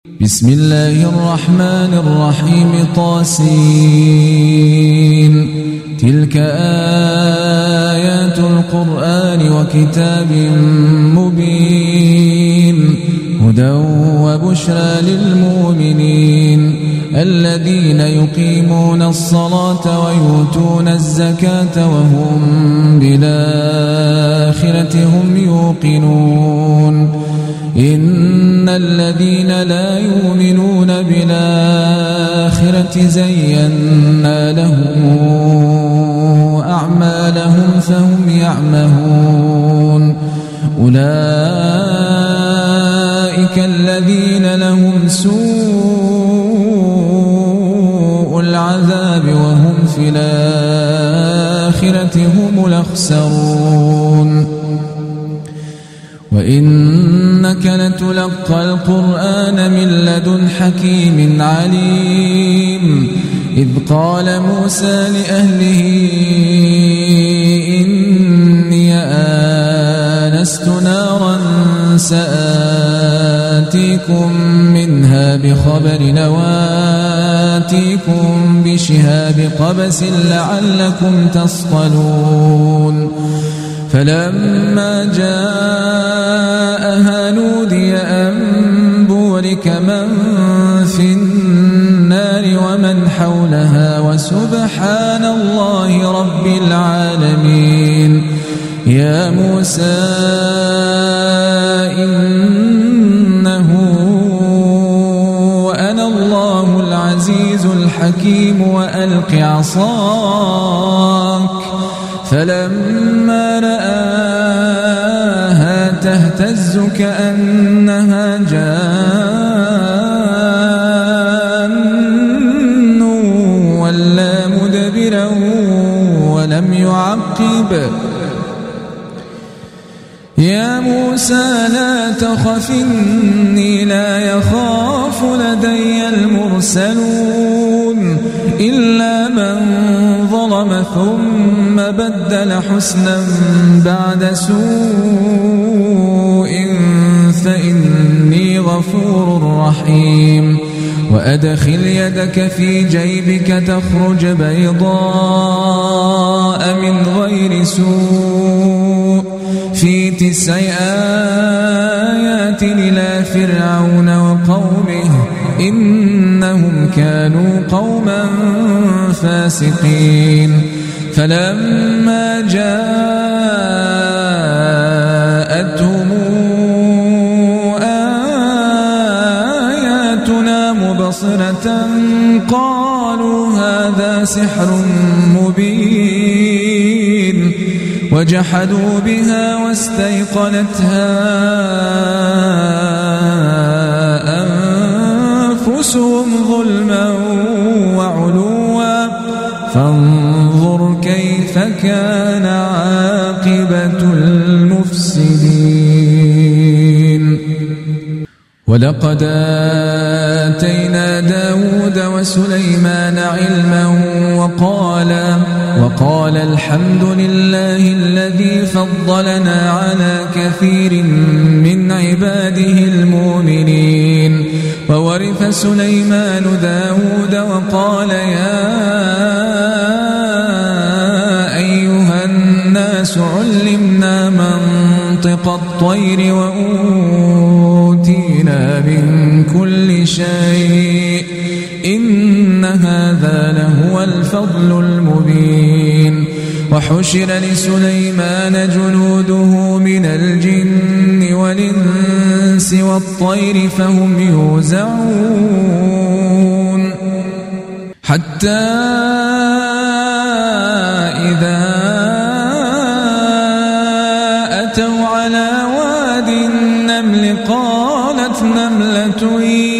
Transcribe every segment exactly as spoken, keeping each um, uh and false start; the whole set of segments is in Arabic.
بسم الله الرحمن الرحيم طاسين تلك آيات القرآن وكتاب مبين هدى وبشرى للمؤمنين الذين يقيمون الصلاة ويؤتون الزكاة وهم بالآخرة هم يوقنون إن الذين لا يؤمنون بالآخرة زينا لهم أعمالهم فهم يعمهون أولئك الذين لهم سوء العذاب وهم في الآخرة هم الأخسرون وإنك لتلقى القرآن من لدن حكيم عليم إذ قال موسى لأهله إني آنست نارا سآتيكم منها بخبر وآتيكم بشهاب قبس لعلكم تصطلون فلما جاءها نودي أن بورك من في النار ومن حولها وسبحان الله رب العالمين يا موسى إنه أنا الله العزيز الحكيم وألق عصاك فلما رآها تهتز كأنها جان ولا مدبرا ولم يعقب يا موسى لا تخف إني لا يخاف لدي المرسلون إلا من ظلم ثم بدل حسنا بعد سوء فإني غفور رحيم وأدخل يدك في جيبك تخرج بيضاء من غير سوء في تسع آيات إلى فرعون وقومه إنهم كانوا قوما فاسقين فلما جاءتهم آياتنا مبصرة قالوا هذا سحر مبين وجحدوا بها واستيقنتها أنفسهم ظلما وعلوا فانظر كيف كان عاقبة المفسدين ولقد آتينا داود وسليمان علما وقال وقال الحمد لله الذي فضلنا على كثير من عباده المؤمنين وورث سليمان داود وقال يا أيها الناس علمنا منطق الطير وأوتينا من كل شيء إن هذا لهو الفضل المبين وحشر لسليمان جنوده من الجن والإنس والطير فهم يوزعون حتى إذا أتوا على واد النمل قالت نملة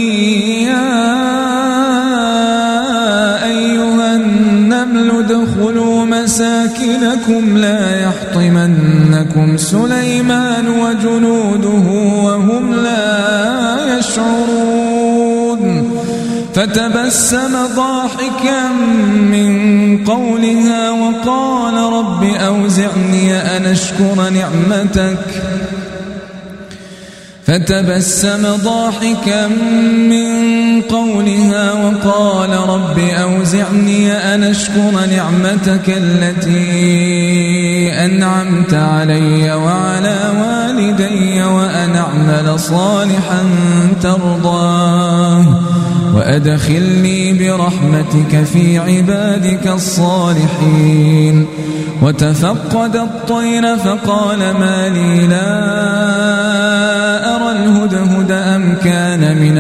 ادخلوا مساكنكم لا يحطمنكم سليمان وجنوده وهم لا يشعرون فتبسم ضاحكا من قولها وقال رب أوزعني أن أشكر نعمتك فتبسم ضاحكا من قولها وقال رب أوزعني أن أشكر نعمتك التي أنعمت علي وعلى والدي وأن أعمل صالحا ترضاه وأدخلني برحمتك في عبادك الصالحين. وتفقد الطير فقال ما لي لا أرى الهدهد أم كان من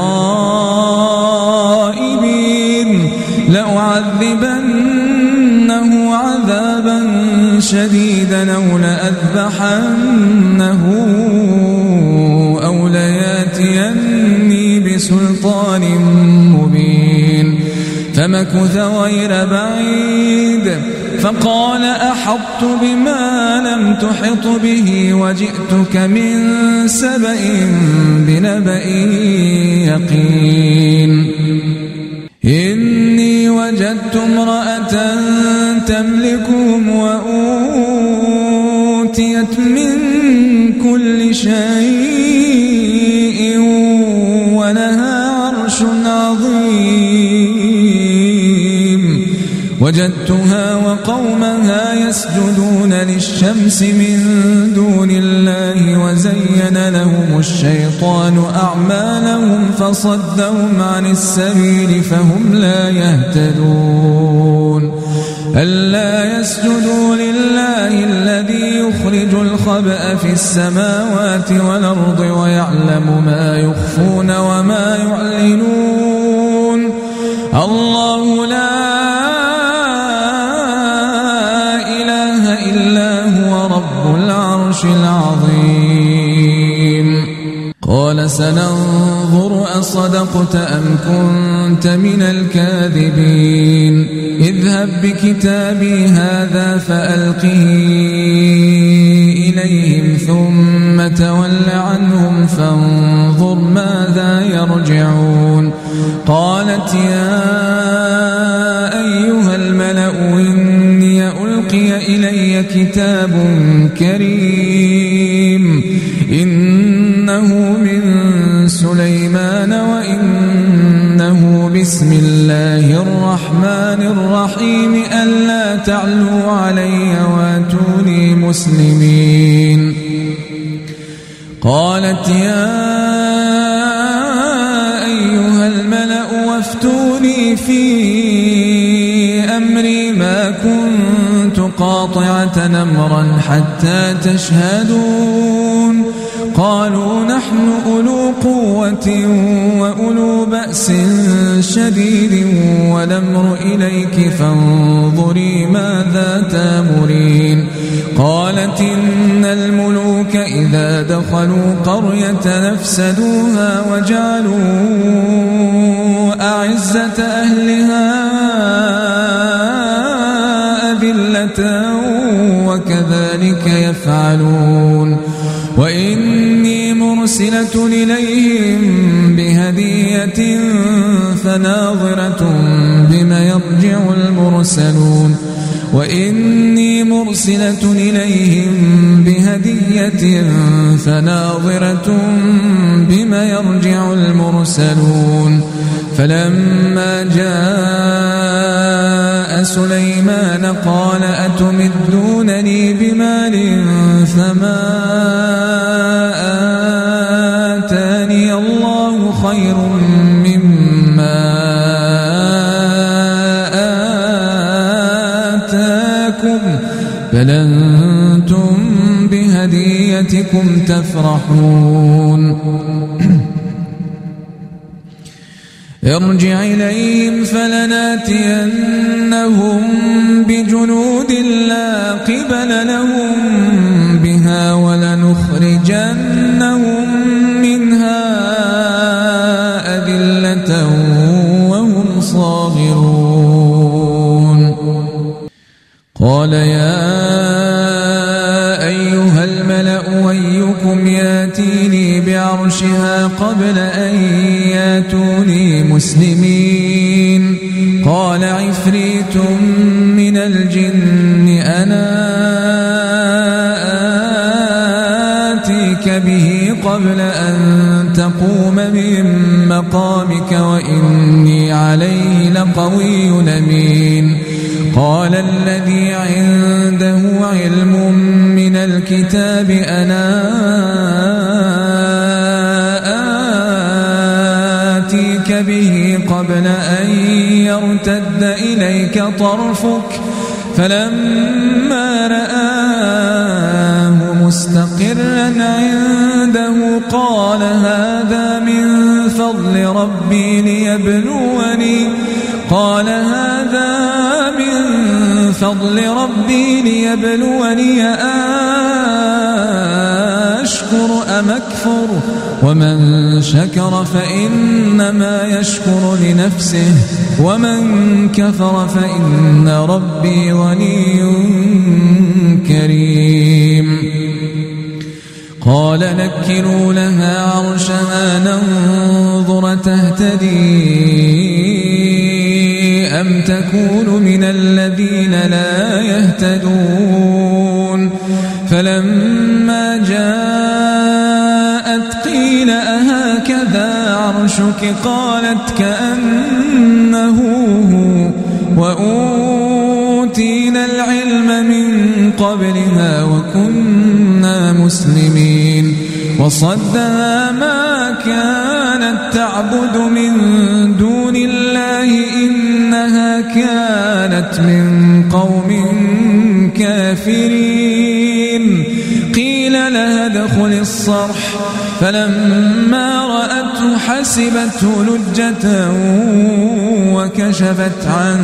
الغائبين لأعذبنه عذابا شديدا أو لأذبحنه أو لياتيني بسلطان مبين. فمكث غير بعيد فقال أحطت بما لم تحط به وجئتك من سبأ بنبأ يقين. إني وجدت امرأة تملكهم وأوتيت من كل شيء ولها عرش عظيم. وجدتها وقومها يسجدون للشمس من دون الله وزين لهم الشيطان أعمالهم فصدهم عن السبيل فهم لا يهتدون. ألا يسجدوا لله الذي يخرج الخبأ في السماوات والأرض ويعلم ما يخفون وما يعلنون. الله لا العظيم. قال سننظر أصدقت أم كنت من الكاذبين. اذهب بكتابي هذا فألقه إليهم ثم تول عنهم فانظر ماذا يرجعون. قالت يا أيها الملأ إني ألقي إلي كتاب كريم إنه من سليمان وإنه بسم الله الرحمن الرحيم ألا تعلوا علي واتوني مسلمين. قالت يا أيها الملأ وافتوني في أمري ما كنت قاطعة أمرا حتى تشهدون. قالوا نحن أولو قوة وأولو بأس شديد والأمر إليك فانظري ماذا تأمرين. قالت إن الملوك إذا دخلوا قرية نفسدوها وجعلوا أعزة أهلها أذلة وكذلك يفعلون. وإني مرسلة إليهم بهدية فناظرة بما يرجع المرسلون. وإني مرسلة إليهم بهدية فناظرة بما يرجع المرسلون. فلما جاء سليمان قال أتمدونني بمال فما آتاني الله خير مما آتاكم بل أنتم بهديتكم تفرحون. ارجع إليهم فلناتينهم بجنود لا قبل لهم بها ولنخرجنهم منها أذلة وهم صاغرون. قال يا أيها الملأ أيكم ياتيني بعرشها قبل أن ياتوني مسلمين. قال عفريت من الجن أنا آتيك به قبل قبل أن تقوم من مقامك وإني عليه لقوي أمين. قال الذي عنده علم من الكتاب أنا آتيك به قبل أن يرتد إليك طرفك فلما رآه مستقرا عنده قال هذا من فضل ربي ليبلوني قال هذا من فضل ربي ليبلوني أشكر أم أكفر ومن شكر فإنما يشكر لنفسه ومن كفر فإن ربي غني كريم. قال نكروا لها عرشها ننظر تهتدي أم تكون من الذين لا يهتدون. فلما جاءت قيل أهكذا عرشك قالت كأنه هو وأوتينا العلم من قبلها وكنا مسلمين. وصدها ما كانت تعبد من دون الله إنها كانت من قوم كافرين. قيل لها ادخل الصرح فلما رأته حسبته لجة وكشفت عن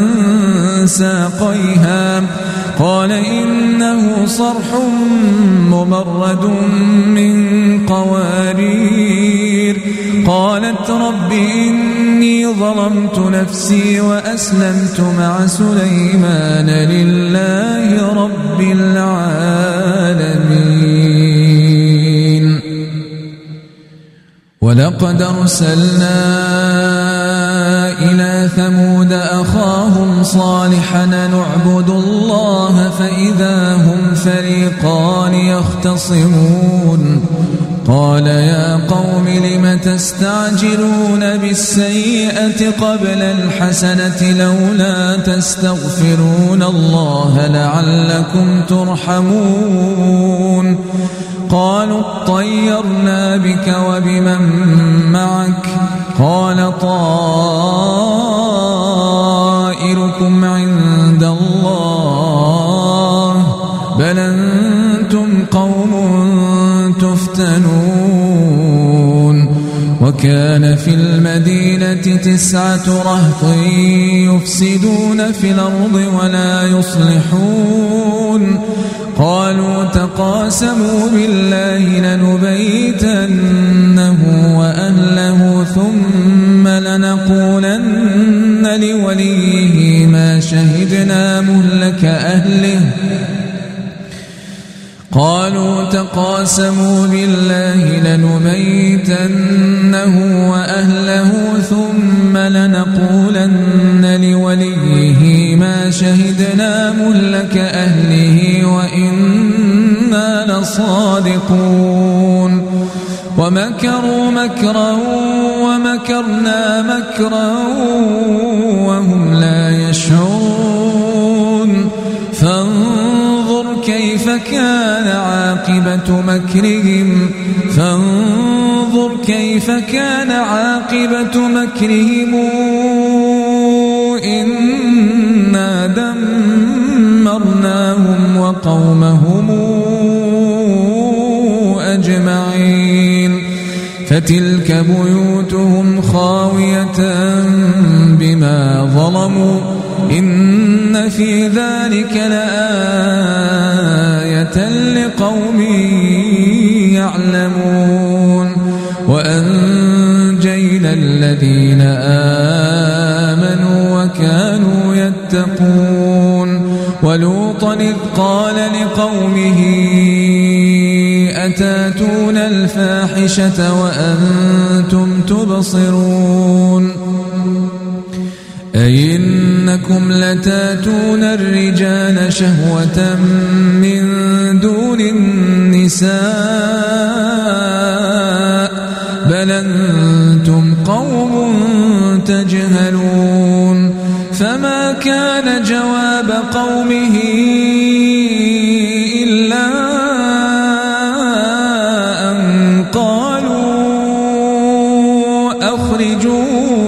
ساقيها قال إنه صرح ممرد من قوارير. قالت رب إني ظلمت نفسي وأسلمت مع سليمان لله رب العالمين. ولقد أرسلنا إلى ثمود أخاهم صالحا نعبد الله فإذا هم فريقان يختصمون. قال يا قوم لم تستعجلون بالسيئة قبل الحسنة لولا تستغفرون الله لعلكم ترحمون. قالوا اطيرنا بك وبمن معك قال طائركم عند الله بل أنتم قوم تفتنون. وكان في المدينة تسعة رهط يفسدون في الأرض ولا يصلحون. قالوا تقاسموا بالله لنبيتنه وأهله ثم لنقولن لوليه ما شهدنا مهلك أهله قالوا تقاسموا بالله لنبيتنه وأهله ثم لنقولن لوليه ما شهدنا مهلك أهله وإنا لصادقون. ومكروا مكرا ومكرنا مكرا وهم لا يشعرون. فانظر كيف كان عاقبة مكرهم فانظر كيف كان عاقبة مكرهم إنا دمرناهم وقومهم أجمعين. فتلك بيوتهم خاوية بما ظلموا إن في ذلك لآية لقوم يعلمون. وأنجينا الذين آمنوا وكانوا يتقون. ولوطا إذ قال لقومه أتاتون الفاحشة وأنتم تبصرون أئنكم لتاتون الرجال شهوة من دون النساء قوم تجهلون فما كان جواب قومه إلا أن قالوا أخرجوا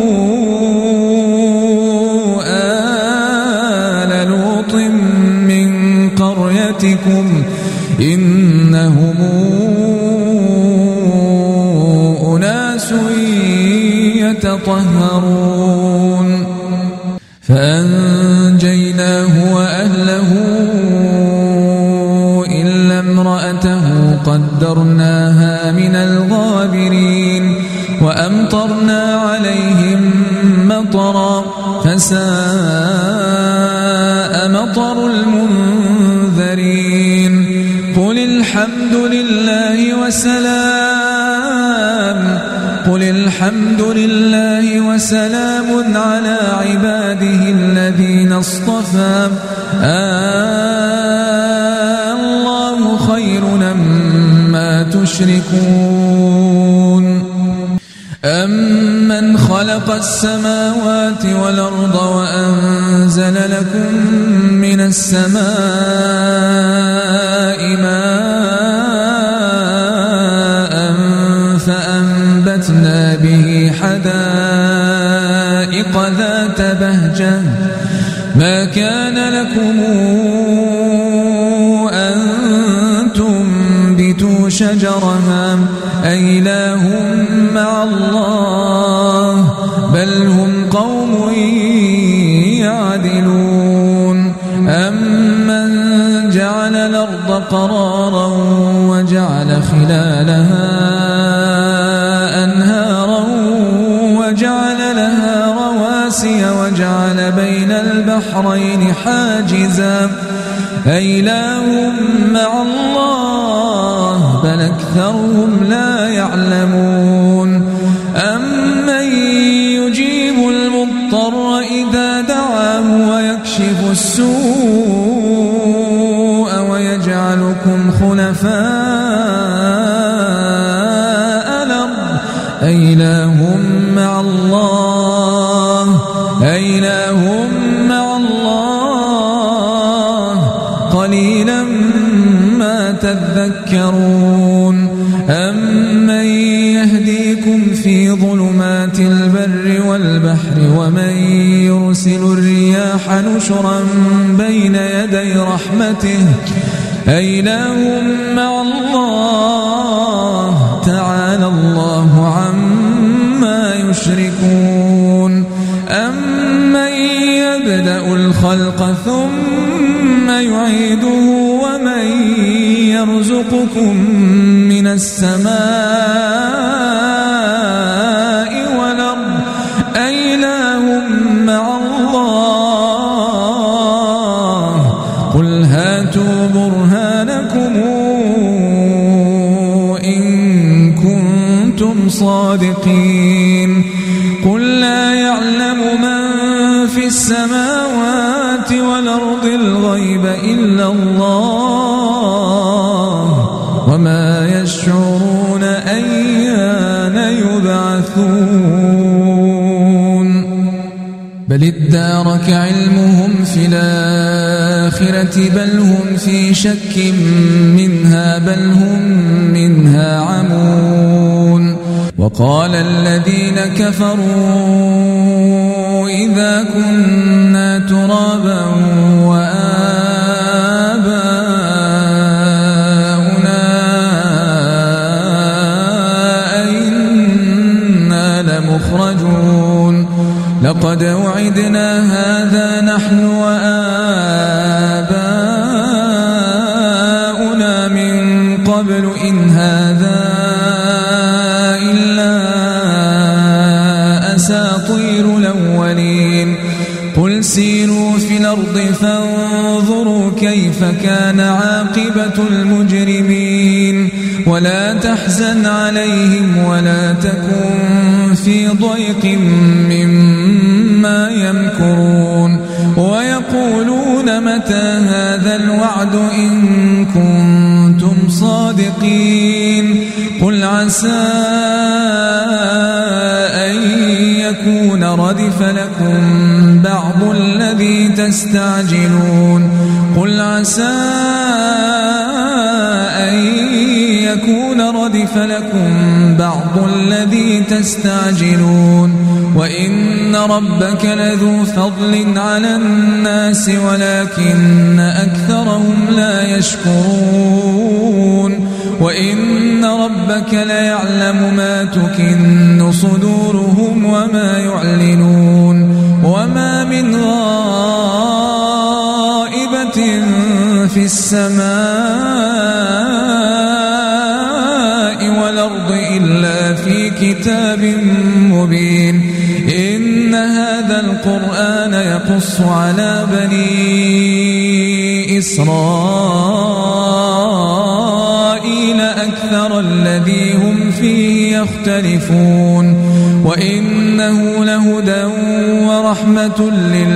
آل لوط من قريتكم إنهم أناس يتطهرون فأنجيناه وأهله إلا امرأته قدرناها من الغابرين وأمطرنا عليهم مطرا فساء مطر المنذرين قل الحمد لله وسلام قل الحمد لله وسلام على عباده الذين اصطفى آه الله خير أمّا تشركون أمن خلق السماوات والأرض وأنزل لكم من السماء ماء فأنبتنا به حدائق ذات بهجة ما كان لكم أن تنبتوا شجرها أإله مع الله بل هم قوم يعدلون أمن جعل الأرض قرارا وجعل خلالها أنهارا وجعل لها رواسي وجعل بين البحرين حاجزا أإله مع الله بل أكثرهم لا يعلمون أمن يجيب المضطر إذا دعاه ويكشف السوء ويجعلكم خلفاء الأرض أإله مع الله أإله مع الله قليلا ما تذكرون أمن يهديكم في ظلمات البر والبحر ومن يرسل الرياح نشرا بين يدي رحمته أإله مع الله تعالى الله عما يشركون أمن يبدأ الخلق ثم يعيده ومن يرزقكم من السماء والأرض أإله مع الله قل هاتوا برهانكم إن كنتم صادقين قل لا يعلم من في السماوات والأرض الغيب إلا الله وما يشعرون أيان يبعثون بل ادارك علمهم في الآخرة بل هم في شك منها بل هم منها عمون وقال الذين كفروا إذا كنا ترابا وآباؤنا أئنا لمخرجون لقد وعدنا هذا نحن وآباؤنا من قبل إن هذا إلا أساطير الأولين قل سيروا في الأرض فانظروا كيف كان عاقبة المجرمين ولا تحزن عليهم ولا تكن في ضيق مما يمكرون ويقولون متى هذا الوعد إن كنتم صادقين قل عسى أن يكون ردف لكم بعض الذي تستعجلون قل عسى أن يكون ردف لكم بعض الذي تستعجلون وإن ربك لذو فضل على الناس ولكن أكثرهم لا يشكرون وإن ربك ليعلم ما تكن صدورهم وما يعلنون وما من غائبة في السماء والأرض إلا في كتاب مبين إن هذا القرآن يقص على بني إسرائيل أكثر الذي هم فيه يختلفون وإنه لهدى ورحمة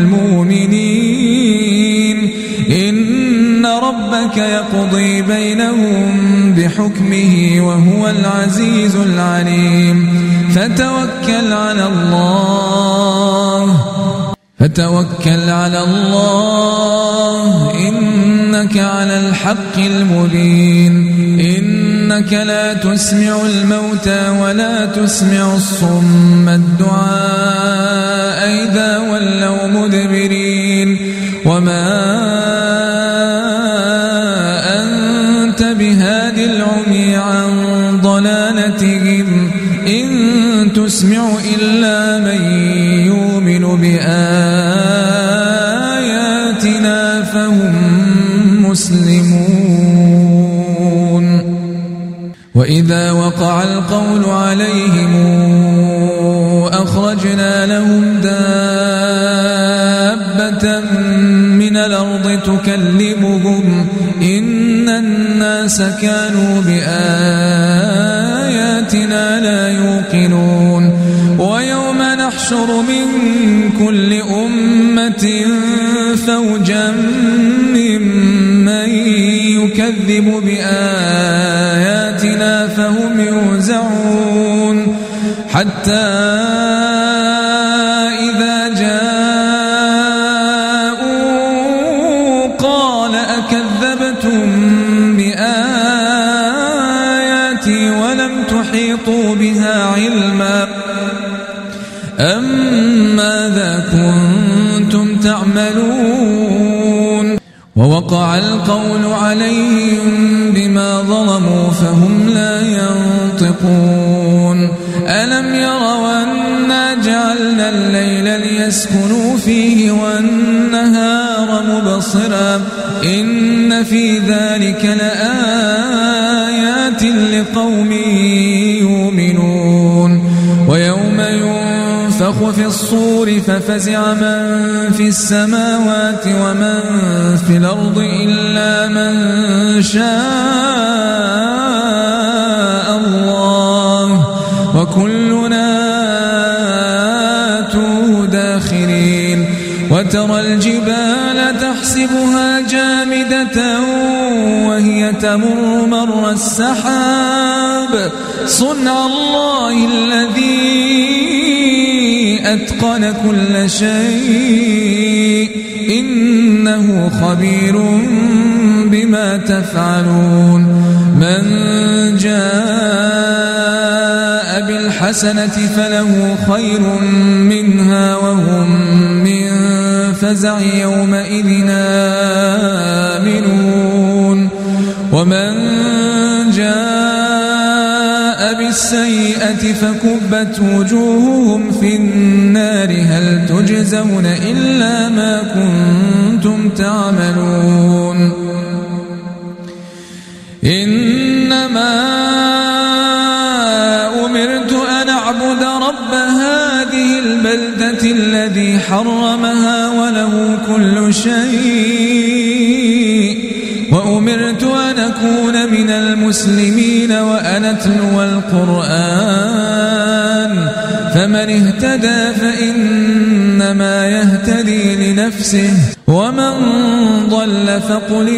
للمؤمنين إن ربك يقضي بينهم بحكمه وهو العزيز العليم فتوكل على الله فتوكل على الله إنك على الحق المبين إنك لا تسمع الموتى ولا تسمع الصم الدعاء إذا ولوا مدبرين وما أنت بهاد العمي عن ضلالتهم إن تسمع إلا من يؤمن بآياتنا فهم مسلمون وإذا وقع القول عليهم أخرجنا لهم دابة من الأرض تكلمهم إن الناس كانوا بآياتنا لا يوقنون ويوم نحشر من كل أمة فوجا ممن يكذب بآياتنا فهم يوزعون حتى إذا جاءوا قال أكذبتم بآياتي ولم تحيطوا بها علما أم ماذا كنتم تعملون ووقع القول عليهم بما ظلموا فهم لا ينطقون ألم يروا أنا جعلنا الليل ليسكنوا فيه والنهار مبصرا إن في ذلك لآيات لقوم يؤمنون ويوم ينفخ في الصور ففزع من في السماوات ومن في الأرض إلا من شاء الله وكلنا آتوه داخرين وترى الجبال تحسبها جامدة وهي تمر مر السحاب صنع الله الذي أتقن كل شيء إنه خبير بما تفعلون من جاء بالحسنة فله خير منها وهم من فزع يومئذ آمنون ومن جاء بالسيئة فكبت وجوههم في النار هل تجزون إلا ما كنتم تعملون إنما أمرت أن أعبد رب هذه البلدة الذي حرمها وله كل شيء وأمرت أن أكون من المسلمين وأن أتلو القرآن فمن اهتدى فإنما يهتدي لنفسه ومن ضل فقل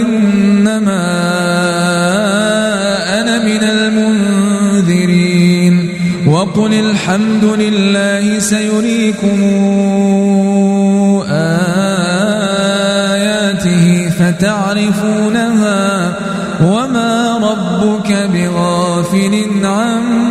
إنما أنا من المنذرين وقل الحمد لله سيريكم آياته فتعرفونها وما ربك بغافل عما